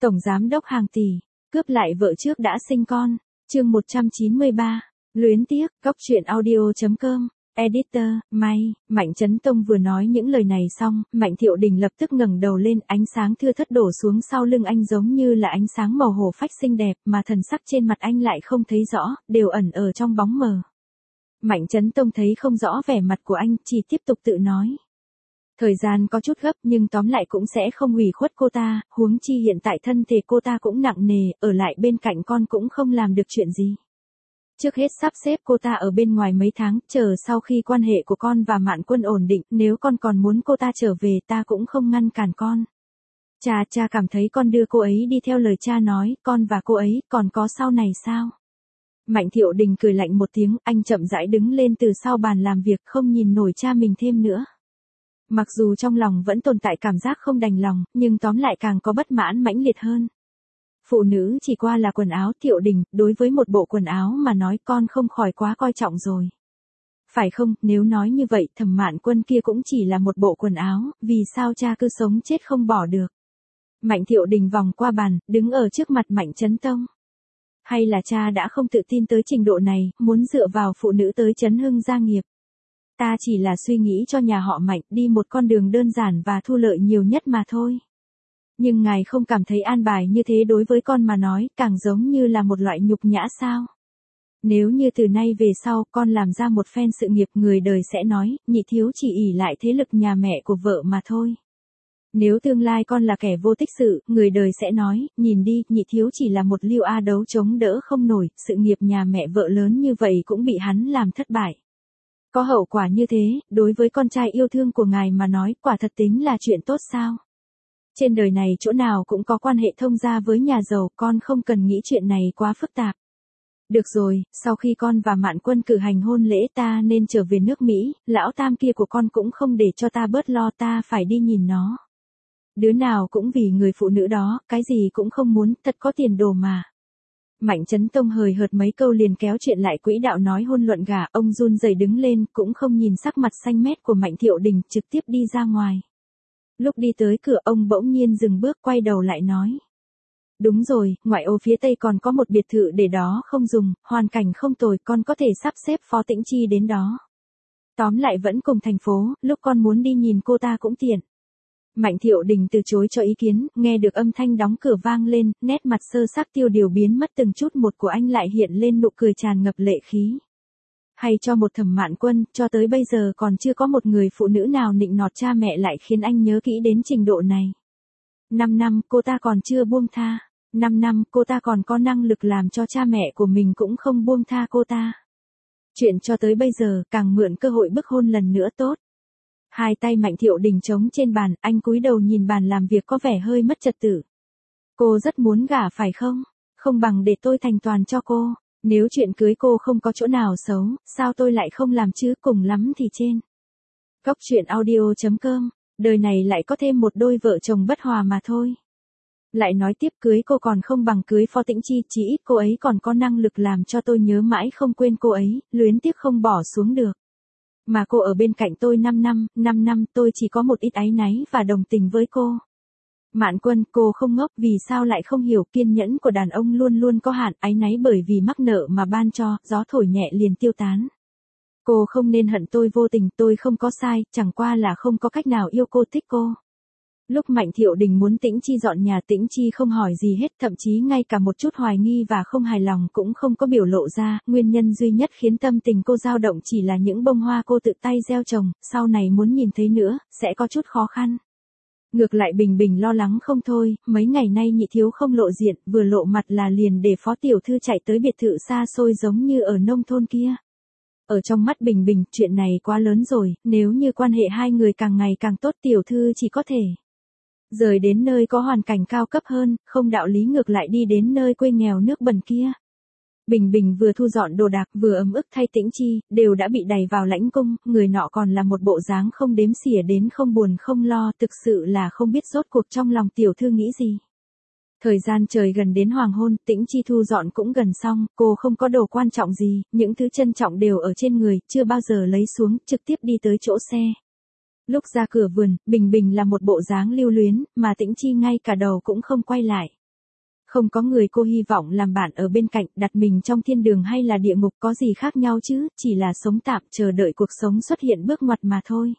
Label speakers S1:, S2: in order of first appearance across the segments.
S1: Tổng giám đốc hàng tỷ, cướp lại vợ trước đã sinh con. Chương 193. Luyến tiếc, Cóc truyện audio.com. Editor, May. Mạnh Chấn Tông vừa nói những lời này xong, Mạnh Thiệu Đình lập tức ngẩng đầu lên, ánh sáng thưa thớt đổ xuống sau lưng anh giống như là ánh sáng màu hổ phách xinh đẹp, mà thần sắc trên mặt anh lại không thấy rõ, đều ẩn ở trong bóng mờ. Mạnh Chấn Tông thấy không rõ vẻ mặt của anh, chỉ tiếp tục tự nói. Thời gian có chút gấp nhưng tóm lại cũng sẽ không hủy khuất cô ta, huống chi hiện tại thân thể cô ta cũng nặng nề, ở lại bên cạnh con cũng không làm được chuyện gì. Trước hết sắp xếp cô ta ở bên ngoài mấy tháng, chờ sau khi quan hệ của con và Mạn Quân ổn định, nếu con còn muốn cô ta trở về ta cũng không ngăn cản con. Cha cảm thấy con đưa cô ấy đi theo lời cha nói, con và cô ấy còn có sau này sao? Mạnh Thiệu Đình cười lạnh một tiếng, anh chậm rãi đứng lên từ sau bàn làm việc, không nhìn nổi cha mình thêm nữa. Mặc dù trong lòng vẫn tồn tại cảm giác không đành lòng, nhưng tóm lại càng có bất mãn mãnh liệt hơn. Phụ nữ chỉ qua là quần áo. Thiệu Đình, đối với một bộ quần áo mà nói con không khỏi quá coi trọng rồi. Phải không, nếu nói như vậy Thẩm Mạn Quân kia cũng chỉ là một bộ quần áo, vì sao cha cứ sống chết không bỏ được. Mạnh Thiệu Đình vòng qua bàn, đứng ở trước mặt Mạnh Chấn Tông. Hay là cha đã không tự tin tới trình độ này, muốn dựa vào phụ nữ tới chấn hưng gia nghiệp. Ta chỉ là suy nghĩ cho nhà họ Mạnh đi một con đường đơn giản và thu lợi nhiều nhất mà thôi. Nhưng ngài không cảm thấy an bài như thế đối với con mà nói, càng giống như là một loại nhục nhã sao? Nếu như từ nay về sau con làm ra một phen sự nghiệp, người đời sẽ nói, nhị thiếu chỉ ỷ lại thế lực nhà mẹ của vợ mà thôi. Nếu tương lai con là kẻ vô tích sự, người đời sẽ nói, nhìn đi, nhị thiếu chỉ là một Lưu A Đấu chống đỡ không nổi, sự nghiệp nhà mẹ vợ lớn như vậy cũng bị hắn làm thất bại. Có hậu quả như thế, đối với con trai yêu thương của ngài mà nói, quả thật tính là chuyện tốt sao? Trên đời này chỗ nào cũng có quan hệ thông gia với nhà giàu, con không cần nghĩ chuyện này quá phức tạp. Được rồi, sau khi con và Mạn Quân cử hành hôn lễ ta nên trở về nước Mỹ, lão tam kia của con cũng không để cho ta bớt lo, ta phải đi nhìn nó. Đứa nào cũng vì người phụ nữ đó, cái gì cũng không muốn, thật có tiền đồ mà. Mạnh Chấn Tông hời hợt mấy câu liền kéo chuyện lại quỹ đạo nói hôn luận gả, ông run rẩy đứng lên, cũng không nhìn sắc mặt xanh mét của Mạnh Thiệu Đình, trực tiếp đi ra ngoài. Lúc đi tới cửa ông bỗng nhiên dừng bước, quay đầu lại nói. Đúng rồi, ngoại ô phía tây còn có một biệt thự để đó không dùng, hoàn cảnh không tồi, con có thể sắp xếp Phó Tĩnh Chi đến đó. Tóm lại vẫn cùng thành phố, lúc con muốn đi nhìn cô ta cũng tiện. Mạnh Thiệu Đình từ chối cho ý kiến, nghe được âm thanh đóng cửa vang lên, nét mặt sơ xác tiêu điều biến mất từng chút một của anh lại hiện lên nụ cười tràn ngập lệ khí. Hay cho một Thẩm Mạn Quân, cho tới bây giờ còn chưa có một người phụ nữ nào nịnh nọt cha mẹ lại khiến anh nhớ kỹ đến trình độ này. 5 năm cô ta còn chưa buông tha, 5 năm cô ta còn có năng lực làm cho cha mẹ của mình cũng không buông tha cô ta. Chuyện cho tới bây giờ càng mượn cơ hội bức hôn lần nữa tốt. Hai tay Mạnh Thiệu Đình trống trên bàn, anh cúi đầu nhìn bàn làm việc có vẻ hơi mất trật tự. Cô rất muốn gả phải không? Không bằng để tôi thành toàn cho cô. Nếu chuyện cưới cô không có chỗ nào xấu, sao tôi lại không làm chứ, cùng lắm thì trên. Cóc truyện audio.com, đời này lại có thêm một đôi vợ chồng bất hòa mà thôi. Lại nói tiếp, cưới cô còn không bằng cưới Phó Tĩnh Chi, chỉ ít cô ấy còn có năng lực làm cho tôi nhớ mãi không quên cô ấy, luyến tiếc không bỏ xuống được. Mà cô ở bên cạnh tôi 5 năm tôi chỉ có một ít áy náy và đồng tình với cô. Mạn Quân, cô không ngốc, vì sao lại không hiểu, kiên nhẫn của đàn ông luôn luôn có hạn, áy náy bởi vì mắc nợ mà ban cho, gió thổi nhẹ liền tiêu tán. Cô không nên hận tôi vô tình, tôi không có sai, chẳng qua là không có cách nào yêu cô, thích cô. Lúc Mạnh Thiệu Đình muốn Tĩnh Chi dọn nhà, Tĩnh Chi không hỏi gì hết, thậm chí ngay cả một chút hoài nghi và không hài lòng cũng không có biểu lộ ra, nguyên nhân duy nhất khiến tâm tình cô dao động chỉ là những bông hoa cô tự tay gieo trồng, sau này muốn nhìn thấy nữa, sẽ có chút khó khăn. Ngược lại Bình Bình lo lắng không thôi, mấy ngày nay nhị thiếu không lộ diện, vừa lộ mặt là liền để Phó tiểu thư chạy tới biệt thự xa xôi giống như ở nông thôn kia. Ở trong mắt Bình Bình, chuyện này quá lớn rồi, nếu như quan hệ hai người càng ngày càng tốt, tiểu thư chỉ có thể rời đến nơi có hoàn cảnh cao cấp hơn, không đạo lý ngược lại đi đến nơi quê nghèo nước bẩn kia. Bình Bình vừa thu dọn đồ đạc vừa ấm ức thay Tĩnh Chi, đều đã bị đày vào lãnh cung, người nọ còn là một bộ dáng không đếm xỉa đến không buồn không lo, thực sự là không biết rốt cuộc trong lòng tiểu thư nghĩ gì. Thời gian trời gần đến hoàng hôn, Tĩnh Chi thu dọn cũng gần xong, cô không có đồ quan trọng gì, những thứ trân trọng đều ở trên người, chưa bao giờ lấy xuống, trực tiếp đi tới chỗ xe. Lúc ra cửa vườn, Bình Bình là một bộ dáng lưu luyến, mà Tĩnh Chi ngay cả đầu cũng không quay lại. Không có người cô hy vọng làm bạn ở bên cạnh, đặt mình trong thiên đường hay là địa ngục có gì khác nhau chứ, chỉ là sống tạm chờ đợi cuộc sống xuất hiện bước ngoặt mà thôi.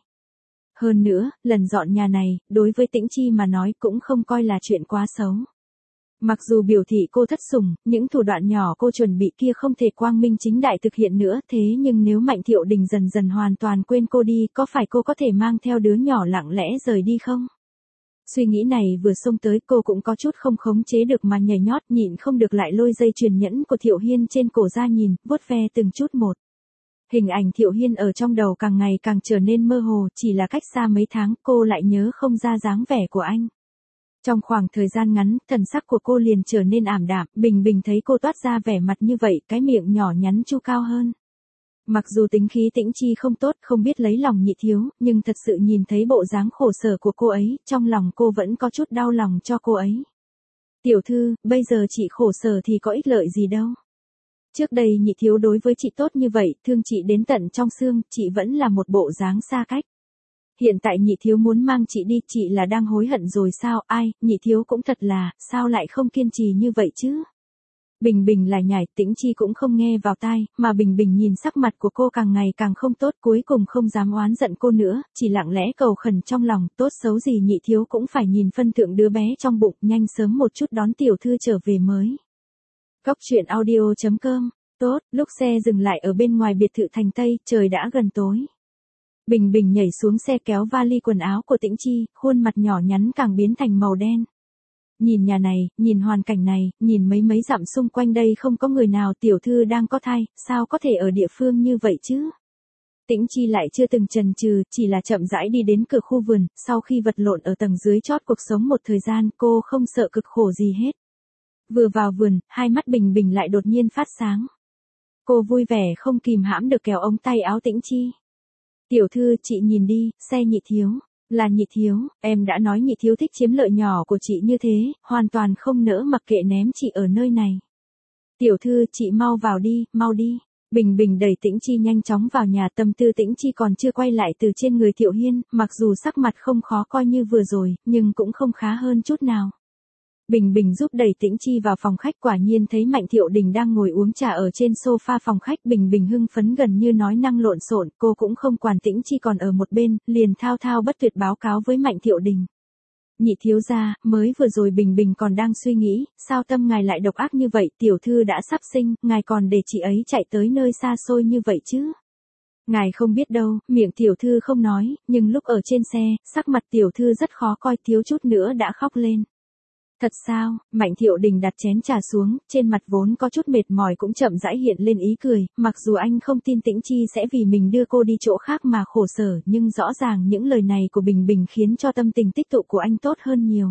S1: Hơn nữa, lần dọn nhà này, đối với Tĩnh Chi mà nói cũng không coi là chuyện quá xấu. Mặc dù biểu thị cô thất sủng, những thủ đoạn nhỏ cô chuẩn bị kia không thể quang minh chính đại thực hiện nữa, thế nhưng nếu Mạnh Thiệu Đình dần dần hoàn toàn quên cô đi, có phải cô có thể mang theo đứa nhỏ lặng lẽ rời đi không? Suy nghĩ này vừa xông tới, cô cũng có chút không khống chế được mà nhảy nhót, nhịn không được lại lôi dây chuyền nhẫn của Thiệu Hiên trên cổ ra nhìn, vuốt ve từng chút một. Hình ảnh Thiệu Hiên ở trong đầu càng ngày càng trở nên mơ hồ, chỉ là cách xa mấy tháng, cô lại nhớ không ra dáng vẻ của anh. Trong khoảng thời gian ngắn, thần sắc của cô liền trở nên ảm đạm, Bình Bình thấy cô toát ra vẻ mặt như vậy, cái miệng nhỏ nhắn chu cao hơn. Mặc dù tính khí Tĩnh Chi không tốt, không biết lấy lòng Nhị Thiếu, nhưng thật sự nhìn thấy bộ dáng khổ sở của cô ấy, trong lòng cô vẫn có chút đau lòng cho cô ấy. Tiểu thư, bây giờ chị khổ sở thì có ích lợi gì đâu. Trước đây Nhị Thiếu đối với chị tốt như vậy, thương chị đến tận trong xương, chị vẫn là một bộ dáng xa cách. Hiện tại Nhị Thiếu muốn mang chị đi, chị là đang hối hận rồi sao? Ai, Nhị Thiếu cũng thật là, sao lại không kiên trì như vậy chứ? Bình Bình lại nhảy, Tĩnh Chi cũng không nghe vào tai, mà Bình Bình nhìn sắc mặt của cô càng ngày càng không tốt, cuối cùng không dám oán giận cô nữa, chỉ lặng lẽ cầu khẩn trong lòng, tốt xấu gì Nhị Thiếu cũng phải nhìn phân thượng đứa bé trong bụng, nhanh sớm một chút đón tiểu thư trở về mới. Cóc truyện audio.com. Tốt, lúc xe dừng lại ở bên ngoài biệt thự thành Tây, trời đã gần tối. Bình Bình nhảy xuống xe kéo vali quần áo của Tĩnh Chi, khuôn mặt nhỏ nhắn càng biến thành màu đen. Nhìn nhà này, nhìn hoàn cảnh này, nhìn mấy dặm xung quanh đây không có người nào, tiểu thư đang có thai, sao có thể ở địa phương như vậy chứ? Tĩnh Chi lại chưa từng chần chừ, chỉ là chậm rãi đi đến cửa khu vườn, sau khi vật lộn ở tầng dưới chót cuộc sống một thời gian, cô không sợ cực khổ gì hết. Vừa vào vườn, hai mắt Bình Bình lại đột nhiên phát sáng. Cô vui vẻ không kìm hãm được kéo ống tay áo Tĩnh Chi. Tiểu thư, chị nhìn đi, xe Nhị Thiếu. Là Nhị Thiếu, em đã nói Nhị Thiếu thích chiếm lợi nhỏ của chị như thế, hoàn toàn không nỡ mặc kệ ném chị ở nơi này. Tiểu thư, chị mau vào đi, mau đi. Bình Bình đẩy Tĩnh Chi nhanh chóng vào nhà, tâm tư Tĩnh Chi còn chưa quay lại từ trên người Thiệu Hiên, mặc dù sắc mặt không khó coi như vừa rồi, nhưng cũng không khá hơn chút nào. Bình Bình giúp đẩy Tĩnh Chi vào phòng khách, quả nhiên thấy Mạnh Thiệu Đình đang ngồi uống trà ở trên sofa phòng khách. Bình Bình hưng phấn gần như nói năng lộn xộn, cô cũng không quản Tĩnh Chi còn ở một bên, liền thao thao bất tuyệt báo cáo với Mạnh Thiệu Đình. Nhị thiếu gia, mới vừa rồi Bình Bình còn đang suy nghĩ, sao tâm ngài lại độc ác như vậy, tiểu thư đã sắp sinh, ngài còn để chị ấy chạy tới nơi xa xôi như vậy chứ? Ngài không biết đâu, miệng tiểu thư không nói, nhưng lúc ở trên xe, sắc mặt tiểu thư rất khó coi, thiếu chút nữa đã khóc lên. Thật sao? Mạnh Thiệu Đình đặt chén trà xuống, trên mặt vốn có chút mệt mỏi cũng chậm rãi hiện lên ý cười, mặc dù anh không tin Tĩnh Chi sẽ vì mình đưa cô đi chỗ khác mà khổ sở, nhưng rõ ràng những lời này của Bình Bình khiến cho tâm tình tích tụ của anh tốt hơn nhiều.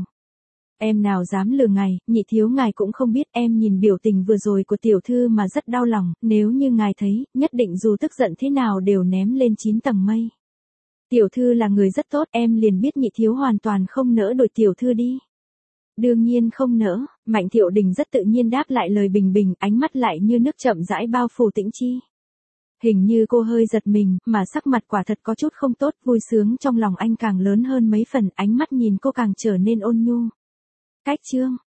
S1: Em nào dám lừa ngài, Nhị Thiếu ngài cũng không biết, em nhìn biểu tình vừa rồi của tiểu thư mà rất đau lòng, nếu như ngài thấy, nhất định dù tức giận thế nào đều ném lên 9 tầng mây. Tiểu thư là người rất tốt, em liền biết Nhị Thiếu hoàn toàn không nỡ đuổi tiểu thư đi. Đương nhiên không nỡ, Mạnh Thiệu Đình rất tự nhiên đáp lại lời Bình Bình, ánh mắt lại như nước chậm rãi bao phủ Tĩnh Chi. Hình như cô hơi giật mình, mà sắc mặt quả thật có chút không tốt, vui sướng trong lòng anh càng lớn hơn mấy phần, ánh mắt nhìn cô càng trở nên ôn nhu. Cách chương